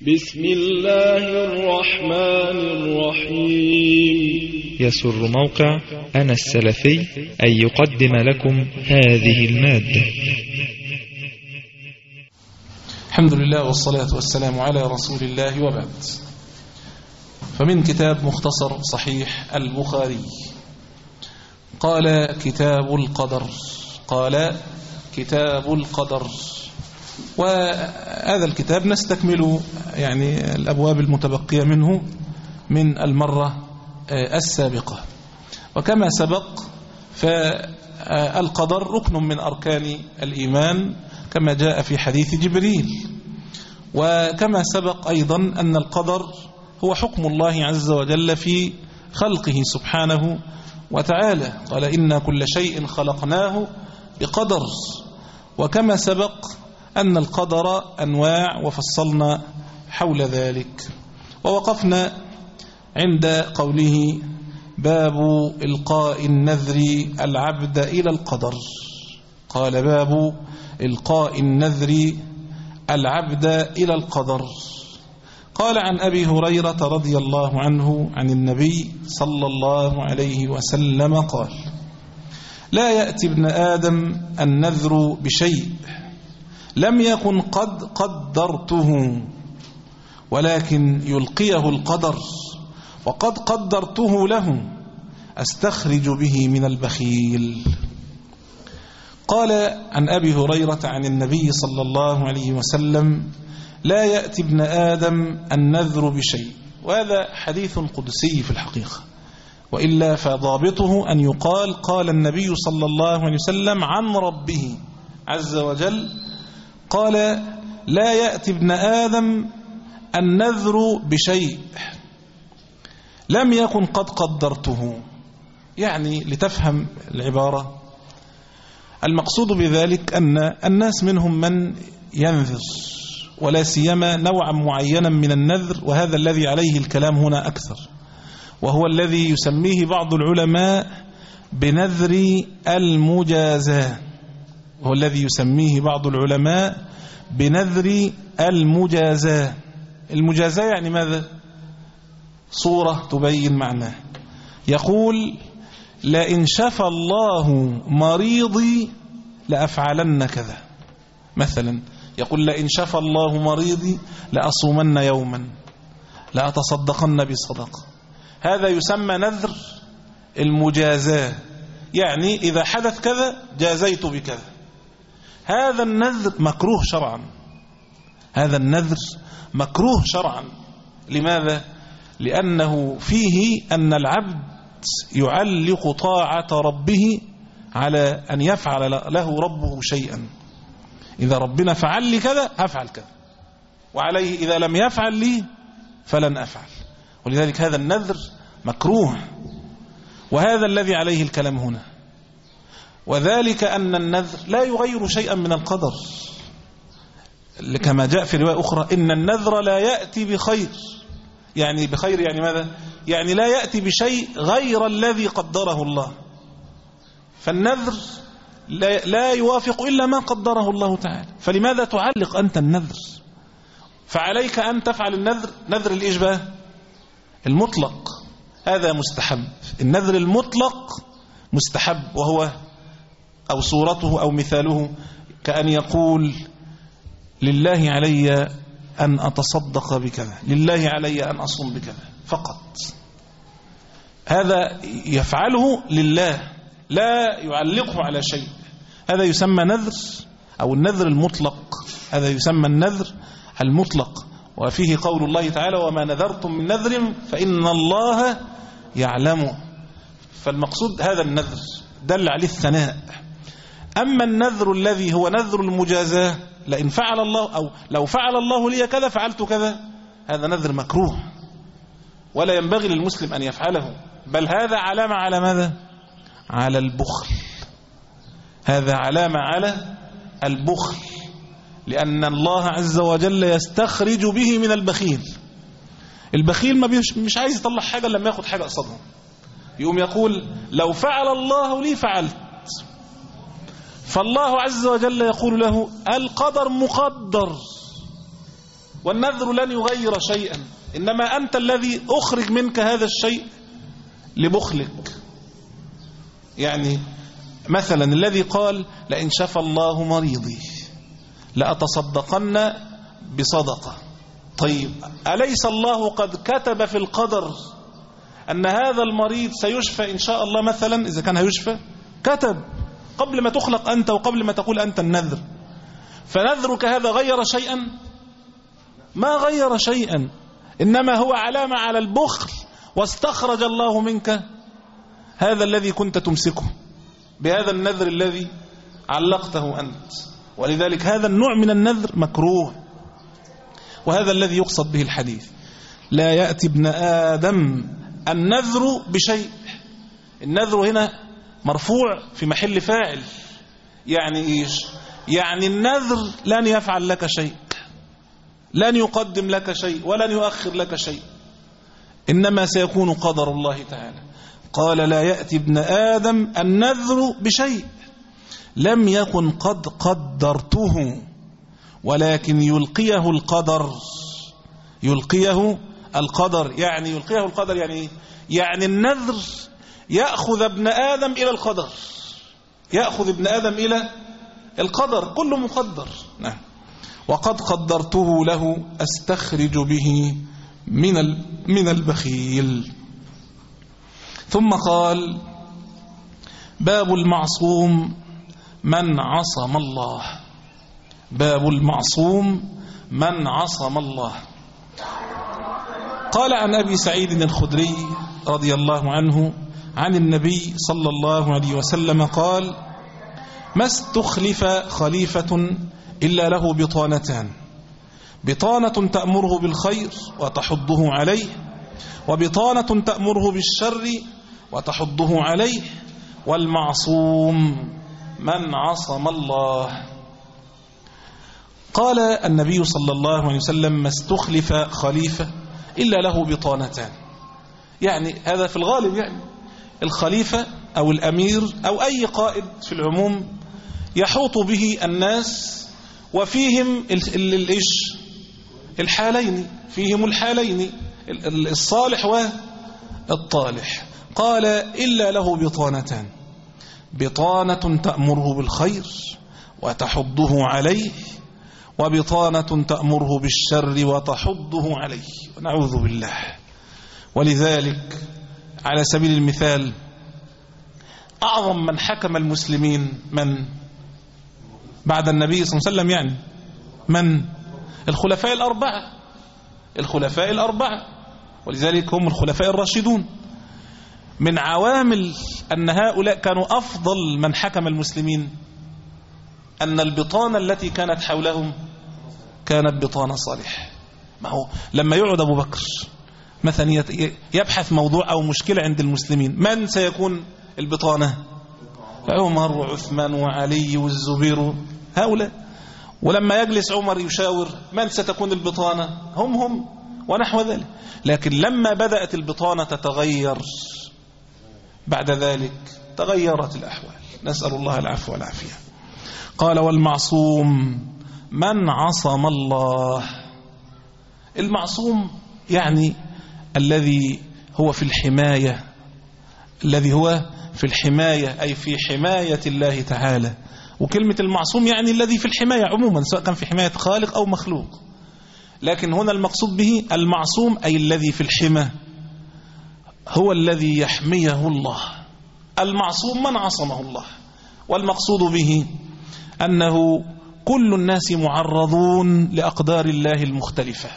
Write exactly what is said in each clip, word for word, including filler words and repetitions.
بسم الله الرحمن الرحيم. يسر موقع أنا السلفي أن يقدم لكم هذه المادة. الحمد لله والصلاة والسلام على رسول الله، وبعد. فمن كتاب مختصر صحيح البخاري قال كتاب القدر قال كتاب القدر وهذا الكتاب نستكمل يعني الأبواب المتبقية منه من المرة السابقة. وكما سبق فالقدر ركن من أركان الإيمان كما جاء في حديث جبريل، وكما سبق أيضا أن القدر هو حكم الله عز وجل في خلقه سبحانه وتعالى، قال إنا كل شيء خلقناه بقدر. وكما سبق أن القدر أنواع وفصلنا حول ذلك، ووقفنا عند قوله باب إلقاء النذر العبد إلى القدر. قال باب إلقاء النذر العبد إلى القدر. قال عن أبي هريرة رضي الله عنه عن النبي صلى الله عليه وسلم قال: لا يأتي ابن آدم النذر بشيء لم يكن قد قدرته، ولكن يلقيه القدر وقد قدرته له أستخرج به من البخيل. قال عن أبي هريرة عن النبي صلى الله عليه وسلم: لا يأتي ابن آدم النذر بشيء. وهذا حديث قدسي في الحقيقة، وإلا فضابطه أن يقال قال النبي صلى الله عليه وسلم عن ربه عز وجل، قال: لا يأتي ابن آدم النذر بشيء لم يكن قد قدرته. يعني لتفهم العبارة، المقصود بذلك أن الناس منهم من ينذر، ولا سيما نوعا معينا من النذر، وهذا الذي عليه الكلام هنا أكثر، وهو الذي يسميه بعض العلماء بنذر المجازاة وهو الذي يسميه بعض العلماء بنذر المجازاة. المجازاة يعني ماذا؟ صورة تبين معناه. يقول: لئن شفى الله مريضي لأفعلن كذا. مثلا يقول: لئن شفى الله مريضي لأصومن يوما، لأتصدقن بصدقة. هذا يسمى نذر المجازاة، يعني إذا حدث كذا جازيت بكذا. هذا النذر مكروه شرعا، هذا النذر مكروه شرعا. لماذا؟ لأنه فيه أن العبد يعلق طاعة ربه على أن يفعل له ربه شيئا. إذا ربنا فعل لي كذا أفعل كذا، وعليه إذا لم يفعل لي فلن أفعل. ولذلك هذا النذر مكروه، وهذا الذي عليه الكلام هنا. وذلك أن النذر لا يغير شيئا من القدر، كما جاء في رواية أخرى: إن النذر لا يأتي بخير. يعني بخير يعني ماذا؟ يعني لا يأتي بشيء غير الذي قدره الله. فالنذر لا يوافق إلا ما قدره الله تعالى، فلماذا تعلق أنت النذر؟ فعليك أن تفعل النذر نذر الإجباه المطلق، هذا مستحب. النذر المطلق مستحب، وهو أو صورته أو مثاله كأن يقول: لله علي أن أتصدق بكذا، لله علي أن أصوم بكذا فقط. هذا يفعله لله، لا يعلقه على شيء. هذا يسمى نذر، أو النذر المطلق. هذا يسمى النذر المطلق، وفيه قول الله تعالى: وما نذرتم من نذر فإن الله يعلمه. فالمقصود هذا النذر دل عليه الثناء. أما النذر الذي هو نذر المجازاة، لئن فعل الله أو لو فعل الله لي كذا فعلت كذا، هذا نذر مكروه ولا ينبغي للمسلم أن يفعله، بل هذا علامة على ماذا؟ على البخل. هذا علامة على البخل، لأن الله عز وجل يستخرج به من البخيل. البخيل ما مش عايز يطلع حاجة لما ياخد حاجة قصدها، يقوم يقول: لو فعل الله لي فعلت. فالله عز وجل يقول له: القدر مقدر، والنذر لن يغير شيئا، إنما أنت الذي أخرج منك هذا الشيء لبخلك. يعني مثلا الذي قال لئن شفى الله مريضي لأتصدقن بصدقة، طيب أليس الله قد كتب في القدر أن هذا المريض سيشفى إن شاء الله؟ مثلا إذا كان هيشفى كتب قبل ما تخلق أنت وقبل ما تقول أنت النذر. فنذرك هذا غير شيئا؟ ما غير شيئا، إنما هو علامة على البخل، واستخرج الله منك هذا الذي كنت تمسكه بهذا النذر الذي علقته أنت. ولذلك هذا النوع من النذر مكروه، وهذا الذي يقصد به الحديث. لا يأتي ابن آدم النذر بشيء. النذر هنا مرفوع في محل فاعل، يعني إيش؟ يعني النذر لن يفعل لك شيء، لن يقدم لك شيء، ولن يؤخر لك شيء، إنما سيكون قدر الله تعالى. قال لا يأتي ابن آدم النذر بشيء لم يكن قد قدرته، ولكن يلقيه القدر. يلقيه القدر يعني يلقيه القدر يعني يعني النذر يأخذ ابن آدم إلى القدر، يأخذ ابن آدم إلى القدر، كله مقدر. نعم. وقد قدرته له أستخرج به من من البخيل. ثم قال باب المعصوم من عصم الله. باب المعصوم من عصم الله. قال عن أبي سعيد الخدري رضي الله عنه عن النبي صلى الله عليه وسلم قال ما استخلف خليفة إلا له بطانتان، بطانة تأمره بالخير وتحضه عليه، وبطانة تأمره بالشر وتحضه عليه، والمعصوم من عصم الله. قال النبي صلى الله عليه وسلم ما استخلف خليفة إلا له بطانتان، يعني هذا في الغالب، يعني الخليفة أو الأمير أو أي قائد في العموم يحوط به الناس، وفيهم الإيش الحالين، فيهم الحالين الصالح والطالح. قال إلا له بطانتان، بطانة تأمره بالخير وتحضه عليه، وبطانة تأمره بالشر وتحضه عليه، نعوذ بالله. ولذلك على سبيل المثال أعظم من حكم المسلمين من بعد النبي صلى الله عليه وسلم؟ يعني من؟ الخلفاء الأربعة، الخلفاء الأربعة، ولذلك هم الخلفاء الراشدون. من عوامل أن هؤلاء كانوا أفضل من حكم المسلمين أن البطانة التي كانت حولهم كانت بطانة صالحة. ما هو لما يقعد أبو بكر مثلا يبحث موضوع أو مشكلة عند المسلمين، من سيكون البطانة؟ عمر وعثمان وعلي والزبير، هؤلاء. ولما يجلس عمر يشاور، من ستكون البطانة؟ هم هم ونحو ذلك. لكن لما بدأت البطانة تتغير بعد ذلك تغيرت الأحوال، نسأل الله العفو والعافية. قال والمعصوم من عصم الله. المعصوم يعني الذي هو في الحماية، الذي هو في الحماية أي في حماية الله تعالى. وكلمة المعصوم يعني الذي في الحماية عموما، سواء كان في حماية خالق أو مخلوق، لكن هنا المقصود به المعصوم أي الذي في الحماية، هو الذي يحميه الله. المعصوم من عصمه الله. والمقصود به أنه كل الناس معرضون لأقدار الله المختلفة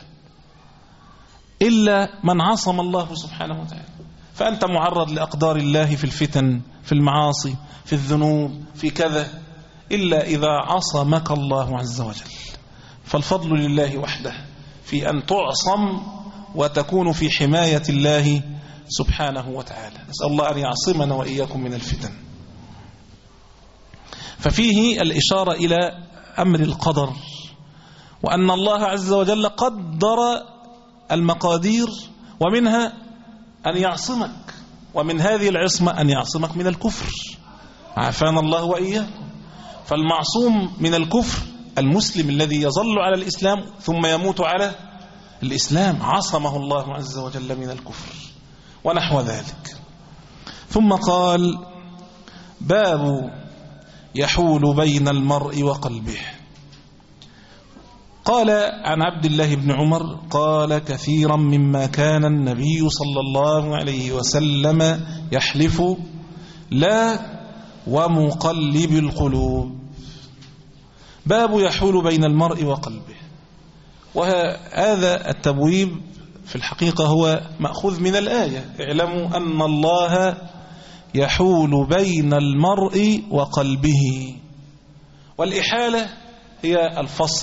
إلا من عصم الله سبحانه وتعالى. فأنت معرض لأقدار الله في الفتن، في المعاصي، في الذنوب، في كذا، إلا إذا عصمك الله عز وجل. فالفضل لله وحده في أن تعصم وتكون في حماية الله سبحانه وتعالى. نسأل الله أن يعصمنا وإياكم من الفتن. ففيه الإشارة إلى أمر القدر، وأن الله عز وجل قدر المقادير، ومنها أن يعصمك، ومن هذه العصمة أن يعصمك من الكفر، عافانا الله وإياكم. فالمعصوم من الكفر المسلم الذي يظل على الإسلام ثم يموت على الإسلام عصمه الله عز وجل من الكفر ونحو ذلك. ثم قال: باب يحول بين المرء وقلبه. قال عن عبد الله بن عمر قال: كثيرا مما كان النبي صلى الله عليه وسلم يحلف لا ومقلب القلوب. باب يحول بين المرء وقلبه. وهذا التبويب في الحقيقة هو مأخوذ من الآية: اعلموا أن الله يحول بين المرء وقلبه. والإحالة هي الفصل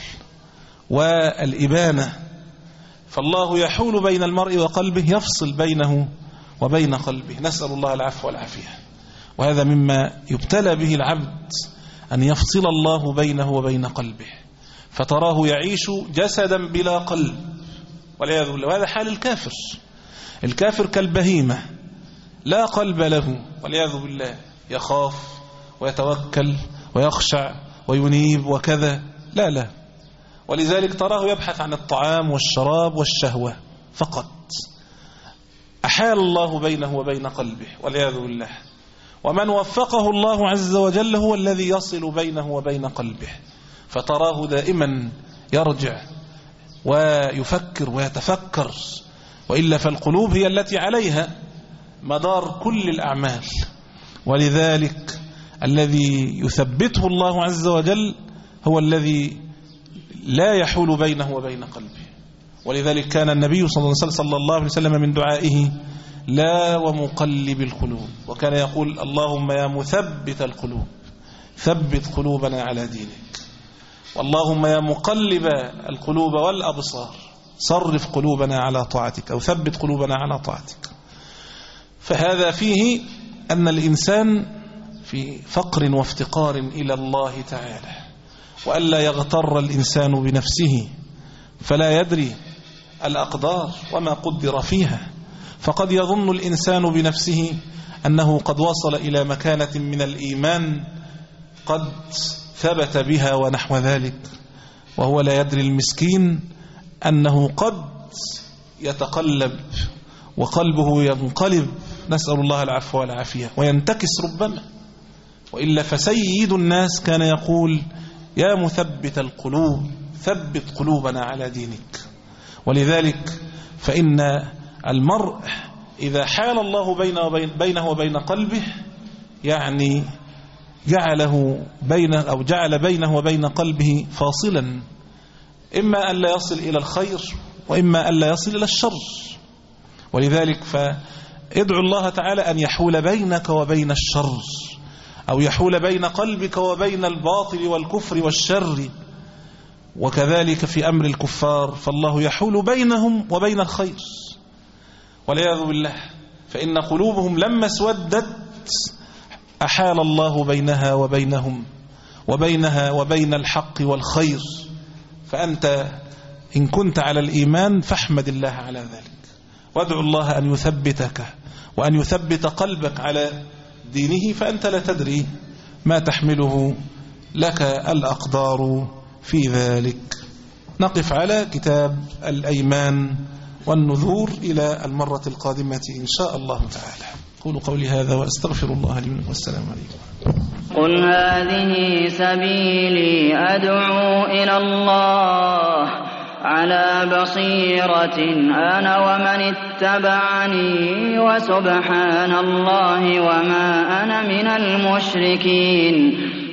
والإبانة، فالله يحول بين المرء وقلبه، يفصل بينه وبين قلبه، نسأل الله العفو والعافية. وهذا مما يبتلى به العبد، أن يفصل الله بينه وبين قلبه، فتراه يعيش جسدا بلا قلب والعياذ بالله. وهذا حال الكافر. الكافر كالبهيمة لا قلب له والعياذ بالله، يخاف ويتوكل ويخشع وينيب وكذا، لا لا. ولذلك تراه يبحث عن الطعام والشراب والشهوة فقط. أحال الله بينه وبين قلبه والعياذ بالله. ومن وفقه الله عز وجل هو الذي يصل بينه وبين قلبه، فتراه دائما يرجع ويفكر ويتفكر، وإلا فالقلوب هي التي عليها مدار كل الأعمال. ولذلك الذي يثبته الله عز وجل هو الذي لا يحول بينه وبين قلبه. ولذلك كان النبي صلى الله عليه وسلم من دعائه: لا ومقلب القلوب. وكان يقول: اللهم يا مثبت القلوب ثبت قلوبنا على دينك، واللهم يا مقلب القلوب والأبصار صرف قلوبنا على طاعتك، أو ثبت قلوبنا على طاعتك. فهذا فيه أن الإنسان في فقر وافتقار إلى الله تعالى، وألا يغتر الإنسان بنفسه فلا يدري الأقدار وما قدر فيها. فقد يظن الإنسان بنفسه أنه قد وصل إلى مكانة من الإيمان قد ثبت بها ونحو ذلك، وهو لا يدري المسكين أنه قد يتقلب وقلبه ينقلب، نسأل الله العفو والعافية، وينتكس ربما. وإلا فسيد الناس كان يقول: يا مثبت القلوب ثبت قلوبنا على دينك. ولذلك فإن المرء إذا حال الله بينه وبين, بينه وبين قلبه، يعني جعله بين أو جعل بينه وبين قلبه فاصلا، إما أن لا يصل إلى الخير وإما أن لا يصل إلى الشر. ولذلك فادعو الله تعالى أن يحول بينك وبين الشر، أو يحول بين قلبك وبين الباطل والكفر والشر. وكذلك في أمر الكفار، فالله يحول بينهم وبين الخير والعياذ بالله. فإن قلوبهم لما اسودت أحال الله بينها وبينهم وبينها وبين الحق والخير. فأنت إن كنت على الإيمان فاحمد الله على ذلك، وادعو الله أن يثبتك وأن يثبت قلبك على دينه، فأنت لا تدري ما تحمله لك الأقدار في ذلك. نقف على كتاب الأيمان والنذور إلى المرة القادمة إن شاء الله تعالى. قولوا قولي هذا وأستغفر الله لي ولكم، والسلام عليكم. قل هذه سبيلي أدعو إلى الله على بصيرة أنا ومن اتبعني، وسبحان الله وما أنا من المشركين.